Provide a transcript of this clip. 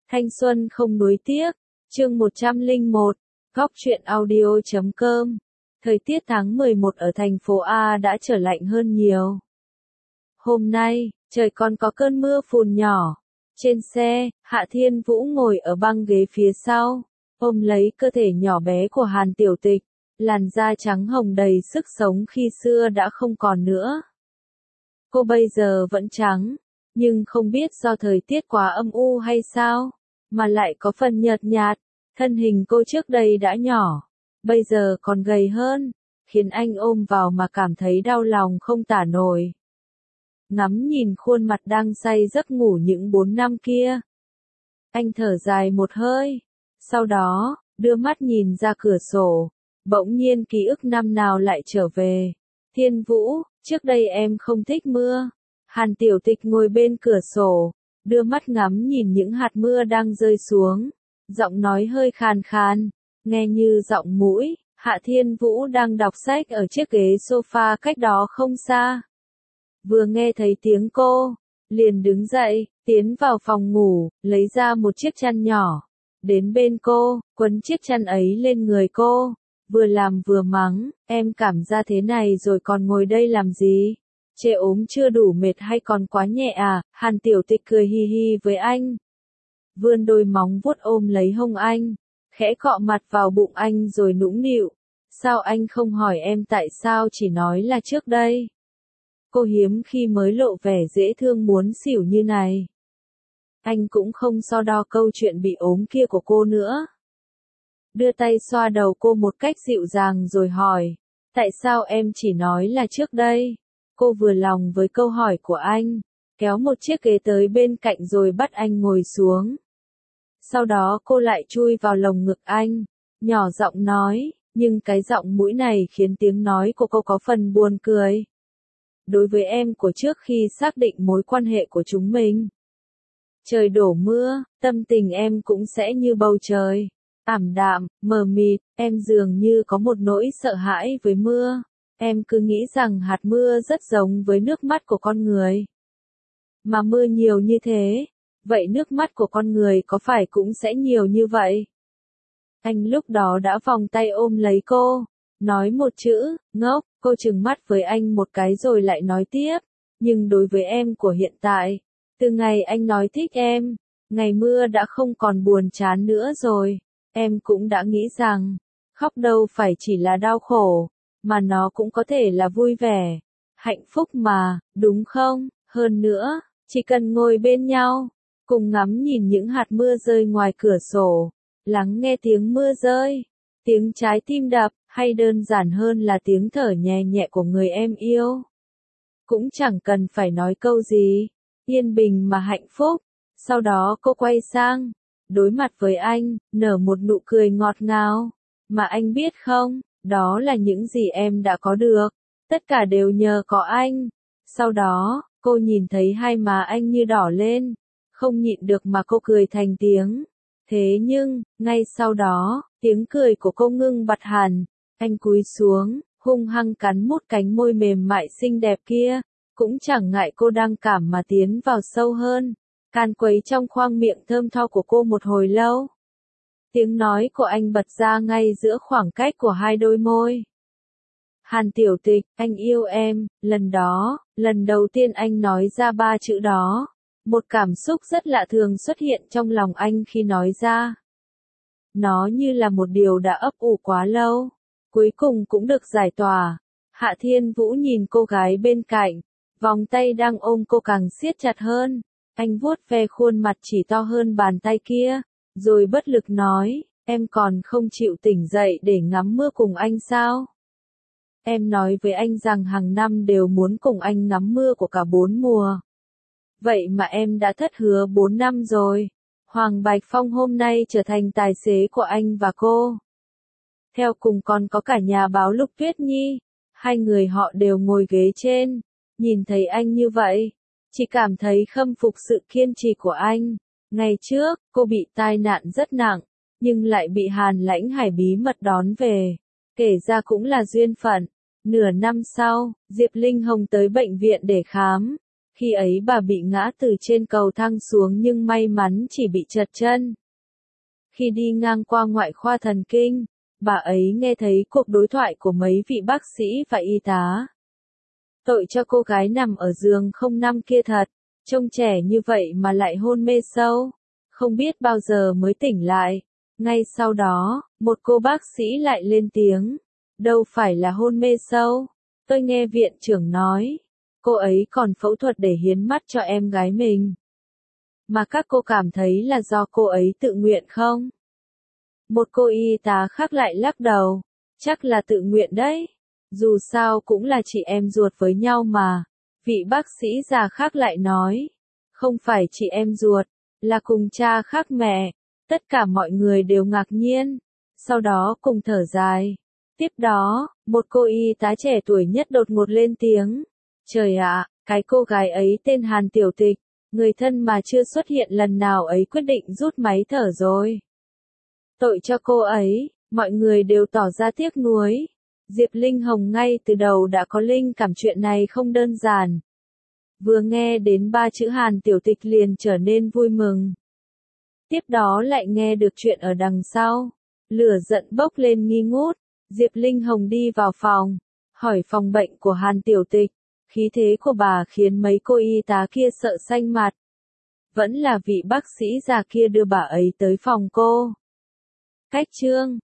Thanh xuân không nuối tiếc, chương 101, góc truyện audio.com. Thời tiết tháng 11 ở thành phố A đã trở lạnh hơn nhiều. Hôm nay, trời còn có cơn mưa phùn nhỏ. Trên xe, Hạ Thiên Vũ ngồi ở băng ghế phía sau, ôm lấy cơ thể nhỏ bé của Hàn Tiểu Tịch, làn da trắng hồng đầy sức sống khi xưa đã không còn nữa. Cô bây giờ vẫn trắng, nhưng không biết do thời tiết quá âm u hay sao, mà lại có phần nhợt nhạt. Thân hình cô trước đây đã nhỏ, bây giờ còn gầy hơn, khiến anh ôm vào mà cảm thấy đau lòng không tả nổi. Ngắm nhìn khuôn mặt đang say giấc ngủ những 4 năm kia, anh thở dài một hơi, sau đó, đưa mắt nhìn ra cửa sổ, bỗng nhiên ký ức năm nào lại trở về. Thiên Vũ, trước đây em không thích mưa. Hàn Tiểu Tịch ngồi bên cửa sổ, đưa mắt ngắm nhìn những hạt mưa đang rơi xuống, giọng nói hơi khàn khàn, nghe như giọng mũi. Hạ Thiên Vũ đang đọc sách ở chiếc ghế sofa cách đó không xa. Vừa nghe thấy tiếng cô, liền đứng dậy, tiến vào phòng ngủ, lấy ra một chiếc chăn nhỏ, đến bên cô, quấn chiếc chăn ấy lên người cô, vừa làm vừa mắng, em cảm ra thế này rồi còn ngồi đây làm gì? Chê ốm chưa đủ mệt hay còn quá nhẹ à? Hàn Tiểu Tịch cười hi hi với anh, vươn đôi móng vuốt ôm lấy hông anh, khẽ cọ mặt vào bụng anh rồi nũng nịu. Sao anh không hỏi em tại sao chỉ nói là trước đây? Cô hiếm khi mới lộ vẻ dễ thương muốn xỉu như này. Anh cũng không so đo câu chuyện bị ốm kia của cô nữa. Đưa tay xoa đầu cô một cách dịu dàng rồi hỏi, tại sao em chỉ nói là trước đây? Cô vừa lòng với câu hỏi của anh, kéo một chiếc ghế tới bên cạnh rồi bắt anh ngồi xuống. Sau đó cô lại chui vào lồng ngực anh, nhỏ giọng nói, nhưng cái giọng mũi này khiến tiếng nói của cô có phần buồn cười. Đối với em của trước khi xác định mối quan hệ của chúng mình, trời đổ mưa, tâm tình em cũng sẽ như bầu trời, ảm đạm, mờ mịt, em dường như có một nỗi sợ hãi với mưa. Em cứ nghĩ rằng hạt mưa rất giống với nước mắt của con người. Mà mưa nhiều như thế, vậy nước mắt của con người có phải cũng sẽ nhiều như vậy? Anh lúc đó đã vòng tay ôm lấy cô, nói một chữ, ngốc. Cô trừng mắt với anh một cái rồi lại nói tiếp, nhưng đối với em của hiện tại, từ ngày anh nói thích em, ngày mưa đã không còn buồn chán nữa rồi, em cũng đã nghĩ rằng, khóc đâu phải chỉ là đau khổ, mà nó cũng có thể là vui vẻ, hạnh phúc mà, đúng không? Hơn nữa, chỉ cần ngồi bên nhau, cùng ngắm nhìn những hạt mưa rơi ngoài cửa sổ, lắng nghe tiếng mưa rơi, tiếng trái tim đập, hay đơn giản hơn là tiếng thở nhẹ nhẹ của người em yêu. Cũng chẳng cần phải nói câu gì, yên bình mà hạnh phúc. Sau đó cô quay sang, đối mặt với anh, nở một nụ cười ngọt ngào. Mà anh biết không, đó là những gì em đã có được, tất cả đều nhờ có anh. Sau đó, cô nhìn thấy hai má anh như đỏ lên, không nhịn được mà cô cười thành tiếng. Thế nhưng, ngay sau đó, tiếng cười của cô ngưng bặt hẳn, anh cúi xuống, hung hăng cắn một cánh môi mềm mại xinh đẹp kia, cũng chẳng ngại cô đang cảm mà tiến vào sâu hơn, can quấy trong khoang miệng thơm tho của cô một hồi lâu. Tiếng nói của anh bật ra ngay giữa khoảng cách của hai đôi môi. Hàn Tiểu Tịch, anh yêu em. Lần đó, lần đầu tiên anh nói ra 3 chữ đó, một cảm xúc rất lạ thường xuất hiện trong lòng anh khi nói ra. Nó như là một điều đã ấp ủ quá lâu, cuối cùng cũng được giải tỏa. Hạ Thiên Vũ nhìn cô gái bên cạnh, vòng tay đang ôm cô càng siết chặt hơn. Anh vuốt ve khuôn mặt chỉ to hơn bàn tay kia, rồi bất lực nói, em còn không chịu tỉnh dậy để ngắm mưa cùng anh sao? Em nói với anh rằng hàng năm đều muốn cùng anh ngắm mưa của cả 4 mùa. Vậy mà em đã thất hứa 4 năm rồi. Hoàng Bạch Phong hôm nay trở thành tài xế của anh và cô. Theo cùng còn có cả nhà báo Lục Tuyết Nhi. Hai người họ đều ngồi ghế trên. Nhìn thấy anh như vậy, chỉ cảm thấy khâm phục sự kiên trì của anh. Ngày trước, cô bị tai nạn rất nặng, nhưng lại bị Hàn Lãnh Hải bí mật đón về. Kể ra cũng là duyên phận. Nửa năm sau, Diệp Linh Hồng tới bệnh viện để khám. Khi ấy bà bị ngã từ trên cầu thang xuống nhưng may mắn chỉ bị trật chân. Khi đi ngang qua ngoại khoa thần kinh, bà ấy nghe thấy cuộc đối thoại của mấy vị bác sĩ và y tá. Tội cho cô gái nằm ở giường 05 kia thật, trông trẻ như vậy mà lại hôn mê sâu, không biết bao giờ mới tỉnh lại. Ngay sau đó, một cô bác sĩ lại lên tiếng, đâu phải là hôn mê sâu, tôi nghe viện trưởng nói, cô ấy còn phẫu thuật để hiến mắt cho em gái mình. Mà các cô cảm thấy là do cô ấy tự nguyện không? Một cô y tá khác lại lắc đầu, chắc là tự nguyện đấy. Dù sao cũng là chị em ruột với nhau mà. Vị bác sĩ già khác lại nói, không phải chị em ruột, là cùng cha khác mẹ. Tất cả mọi người đều ngạc nhiên, sau đó cùng thở dài. Tiếp đó, một cô y tá trẻ tuổi nhất đột ngột lên tiếng. Trời ạ, cái cô gái ấy tên Hàn Tiểu Tịch, người thân mà chưa xuất hiện lần nào ấy quyết định rút máy thở rồi. Tội cho cô ấy, mọi người đều tỏ ra tiếc nuối. Diệp Linh Hồng ngay từ đầu đã có linh cảm chuyện này không đơn giản. Vừa nghe đến 3 chữ Hàn Tiểu Tịch liền trở nên vui mừng. Tiếp đó lại nghe được chuyện ở đằng sau. Lửa giận bốc lên nghi ngút. Diệp Linh Hồng đi vào phòng, hỏi phòng bệnh của Hàn Tiểu Tịch. Khí thế của bà khiến mấy cô y tá kia sợ xanh mặt. Vẫn là vị bác sĩ già kia đưa bà ấy tới phòng cô. Cách chương